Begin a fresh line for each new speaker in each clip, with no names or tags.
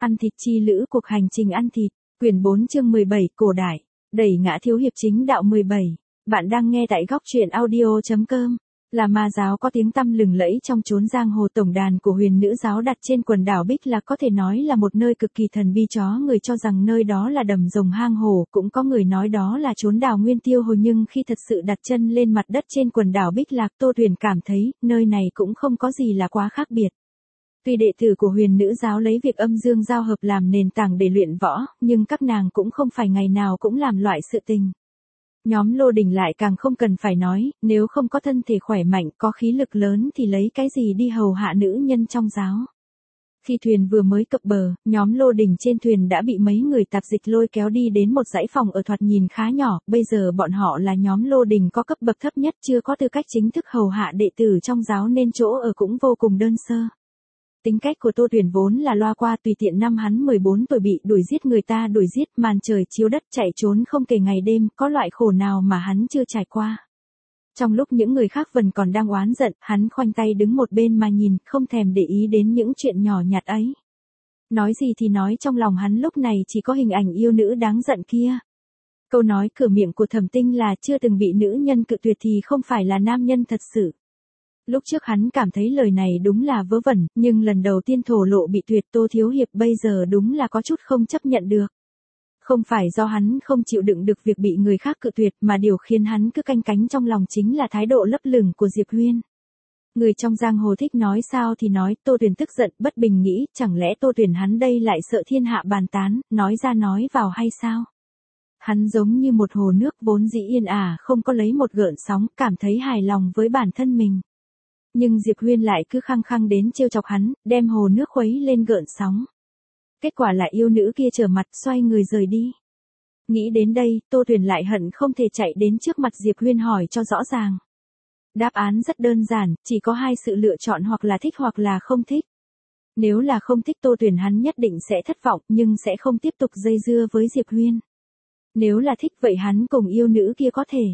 Ăn thịt chi lữ cuộc hành trình ăn thịt, quyển 4 chương 17 cổ đại, đẩy ngã thiếu hiệp chính đạo 17. Bạn đang nghe tại góc truyện audio.com. Là ma giáo có tiếng tăm lừng lẫy trong chốn giang hồ, tổng đàn của huyền nữ giáo đặt trên quần đảo Bích Lạc có thể nói là một nơi cực kỳ thần bí. Chó người cho rằng nơi đó là đầm rồng hang hồ, cũng có người nói đó là chốn đào nguyên tiêu hồ, nhưng khi thật sự đặt chân lên mặt đất trên quần đảo Bích Lạc, Tô Tuyền cảm thấy nơi này cũng không có gì là quá khác biệt. Tuy đệ tử của huyền nữ giáo lấy việc âm dương giao hợp làm nền tảng để luyện võ, nhưng các nàng cũng không phải ngày nào cũng làm loại sự tình. Nhóm Lô Đình lại càng không cần phải nói, nếu không có thân thể khỏe mạnh, có khí lực lớn thì lấy cái gì đi hầu hạ nữ nhân trong giáo. Khi thuyền vừa mới cập bờ, nhóm Lô Đình trên thuyền đã bị mấy người tạp dịch lôi kéo đi đến một dãy phòng ở thoạt nhìn khá nhỏ. Bây giờ bọn họ là nhóm Lô Đình có cấp bậc thấp nhất, chưa có tư cách chính thức hầu hạ đệ tử trong giáo nên chỗ ở cũng vô cùng đơn sơ. Tính cách của Tô Tuyền vốn là loa qua tùy tiện, năm hắn 14 tuổi bị đuổi giết người ta đuổi giết, màn trời chiếu đất chạy trốn không kể ngày đêm, có loại khổ nào mà hắn chưa trải qua. Trong lúc những người khác vẫn còn đang oán giận, hắn khoanh tay đứng một bên mà nhìn, không thèm để ý đến những chuyện nhỏ nhặt ấy. Nói gì thì nói, trong lòng hắn lúc này chỉ có hình ảnh yêu nữ đáng giận kia. Câu nói cửa miệng của Thẩm Tinh là chưa từng bị nữ nhân cự tuyệt thì không phải là nam nhân thật sự. Lúc trước hắn cảm thấy lời này đúng là vớ vẩn, nhưng lần đầu tiên thổ lộ bị tuyệt, Tô thiếu hiệp bây giờ đúng là có chút không chấp nhận được. Không phải do hắn không chịu đựng được việc bị người khác cự tuyệt, mà điều khiến hắn cứ canh cánh trong lòng chính là thái độ lấp lửng của Diệp Huyên. Người trong giang hồ thích nói sao thì nói, Tô Tuyền tức giận bất bình nghĩ, chẳng lẽ Tô Tuyền hắn đây lại sợ thiên hạ bàn tán, nói ra nói vào hay sao? Hắn giống như một hồ nước vốn dĩ yên ả, không có lấy một gợn sóng, cảm thấy hài lòng với bản thân mình. Nhưng Diệp Huyên lại cứ khăng khăng đến trêu chọc hắn, đem hồ nước khuấy lên gợn sóng. Kết quả là yêu nữ kia trở mặt xoay người rời đi. Nghĩ đến đây, Tô Tuyền lại hận không thể chạy đến trước mặt Diệp Huyên hỏi cho rõ ràng. Đáp án rất đơn giản, chỉ có hai sự lựa chọn, hoặc là thích hoặc là không thích. Nếu là không thích, Tô Tuyền hắn nhất định sẽ thất vọng, nhưng sẽ không tiếp tục dây dưa với Diệp Huyên. Nếu là thích vậy hắn cùng yêu nữ kia có thể.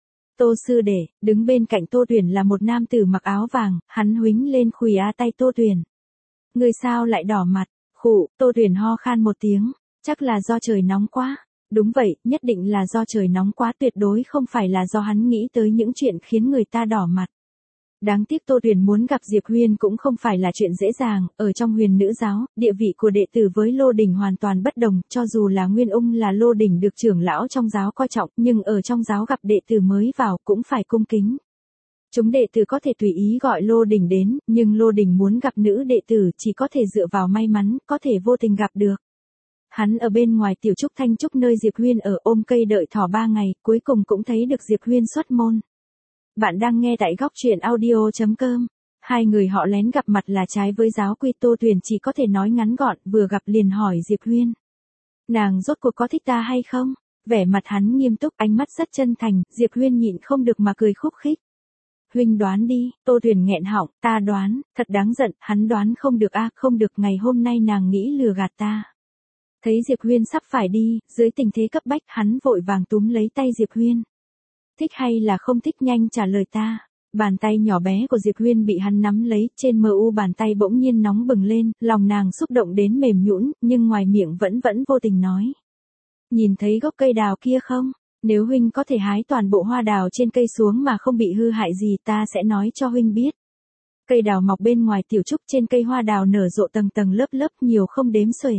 Tô sư đệ, đứng bên cạnh Tô Tuyền là một nam tử mặc áo vàng, hắn huýnh lên khuỷu tay Tô Tuyền. Người sao lại đỏ mặt? Khụ, Tô Tuyền ho khan một tiếng, chắc là do trời nóng quá. Đúng vậy, nhất định là do trời nóng quá, tuyệt đối không phải là do hắn nghĩ tới những chuyện khiến người ta đỏ mặt. Đáng tiếc Tô Tuyền muốn gặp Diệp Huyên cũng không phải là chuyện dễ dàng, ở trong huyền nữ giáo, địa vị của đệ tử với Lô Đình hoàn toàn bất đồng, cho dù là Nguyên Ung là Lô Đình được trưởng lão trong giáo coi trọng, nhưng ở trong giáo gặp đệ tử mới vào cũng phải cung kính. Chúng đệ tử có thể tùy ý gọi Lô Đình đến, nhưng Lô Đình muốn gặp nữ đệ tử chỉ có thể dựa vào may mắn, có thể vô tình gặp được. Hắn ở bên ngoài tiểu trúc Thanh Trúc nơi Diệp Huyên ở ôm cây đợi thỏ 3 ngày, cuối cùng cũng thấy được Diệp Huyên xuất môn. Bạn đang nghe tại góc truyện audio.com. Hai người họ lén gặp mặt là trái với giáo quy, Tô Tuyền chỉ có thể nói ngắn gọn, vừa gặp liền hỏi Diệp Huyên. Nàng rốt cuộc có thích ta hay không? Vẻ mặt hắn nghiêm túc, ánh mắt rất chân thành, Diệp Huyên nhịn không được mà cười khúc khích. Huynh đoán đi, Tô Tuyền nghẹn họng, ta đoán, thật đáng giận, hắn đoán không được a, không được, ngày hôm nay nàng nghĩ lừa gạt ta. Thấy Diệp Huyên sắp phải đi, dưới tình thế cấp bách hắn vội vàng túm lấy tay Diệp Huyên. Thích hay là không thích, nhanh trả lời ta. Bàn tay nhỏ bé của Diệp Huyên bị hắn nắm lấy, trên mờ u bàn tay bỗng nhiên nóng bừng lên, lòng nàng xúc động đến mềm nhũn, nhưng ngoài miệng vẫn vô tình nói. Nhìn thấy gốc cây đào kia không? Nếu huynh có thể hái toàn bộ hoa đào trên cây xuống mà không bị hư hại gì, ta sẽ nói cho huynh biết. Cây đào mọc bên ngoài tiểu trúc, trên cây hoa đào nở rộ tầng tầng lớp lớp, nhiều không đếm xuể.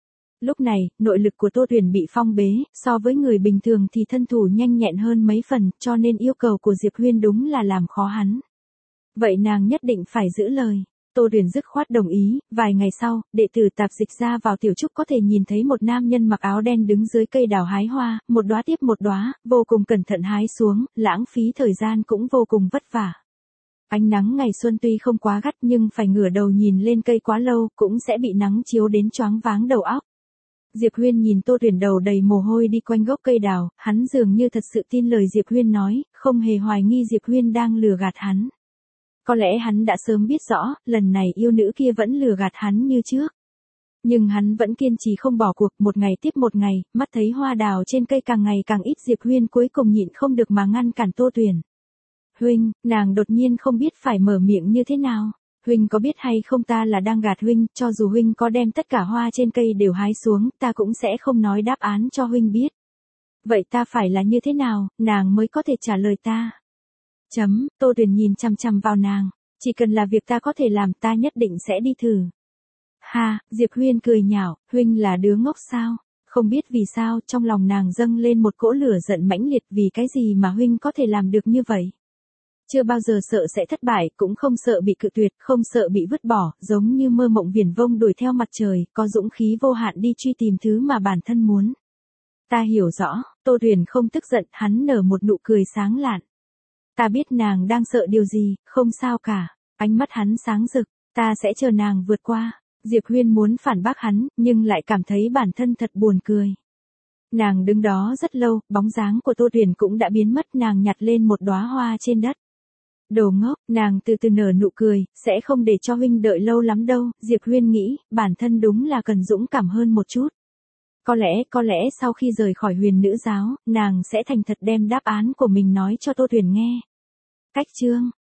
Lúc này, nội lực của Tô Tuyền bị phong bế, so với người bình thường thì thân thủ nhanh nhẹn hơn mấy phần, cho nên yêu cầu của Diệp Huyên đúng là làm khó hắn. Vậy nàng nhất định phải giữ lời. Tô Tuyền dứt khoát đồng ý. Vài ngày sau, đệ tử tạp dịch ra vào tiểu trúc có thể nhìn thấy một nam nhân mặc áo đen đứng dưới cây đào hái hoa, một đóa tiếp một đóa, vô cùng cẩn thận hái xuống, lãng phí thời gian cũng vô cùng vất vả. Ánh nắng ngày xuân tuy không quá gắt nhưng phải ngửa đầu nhìn lên cây quá lâu cũng sẽ bị nắng chiếu đến choáng váng đầu óc. Diệp Huyên nhìn Tô Tuyền đầu đầy mồ hôi đi quanh gốc cây đào, hắn dường như thật sự tin lời Diệp Huyên nói, không hề hoài nghi Diệp Huyên đang lừa gạt hắn. Có lẽ hắn đã sớm biết rõ, lần này yêu nữ kia vẫn lừa gạt hắn như trước. Nhưng hắn vẫn kiên trì không bỏ cuộc, một ngày tiếp một ngày, mắt thấy hoa đào trên cây càng ngày càng ít, Diệp Huyên cuối cùng nhịn không được mà ngăn cản Tô Tuyền. Huynh, nàng đột nhiên không biết phải mở miệng như thế nào. Huynh có biết hay không ta là đang gạt huynh, cho dù huynh có đem tất cả hoa trên cây đều hái xuống, ta cũng sẽ không nói đáp án cho huynh biết. Vậy ta phải là như thế nào, nàng mới có thể trả lời ta? Tô Tuyền nhìn chằm chằm vào nàng. Chỉ cần là việc ta có thể làm ta nhất định sẽ đi thử. Ha, Diệp Huyên cười nhạo, huynh là đứa ngốc sao? Không biết vì sao trong lòng nàng dâng lên một cỗ lửa giận mãnh liệt vì cái gì mà huynh có thể làm được như vậy. Chưa bao giờ sợ sẽ thất bại, cũng không sợ bị cự tuyệt, không sợ bị vứt bỏ, giống như mơ mộng viển vông đuổi theo mặt trời, có dũng khí vô hạn đi truy tìm thứ mà bản thân muốn. Ta hiểu rõ, Tô Tuyền không tức giận, hắn nở một nụ cười sáng lạn. Ta biết nàng đang sợ điều gì, không sao cả. Ánh mắt hắn sáng rực, ta sẽ chờ nàng vượt qua. Diệp Huyên muốn phản bác hắn, nhưng lại cảm thấy bản thân thật buồn cười. Nàng đứng đó rất lâu, bóng dáng của Tô Tuyền cũng đã biến mất, nàng nhặt lên một đóa hoa trên đất. Đồ ngốc, nàng từ từ nở nụ cười, sẽ không để cho huynh đợi lâu lắm đâu. Diệp Huyên nghĩ, bản thân đúng là cần dũng cảm hơn một chút. Có lẽ sau khi rời khỏi Huyền Nữ giáo, nàng sẽ thành thật đem đáp án của mình nói cho Tô Tuyền nghe. Cách chương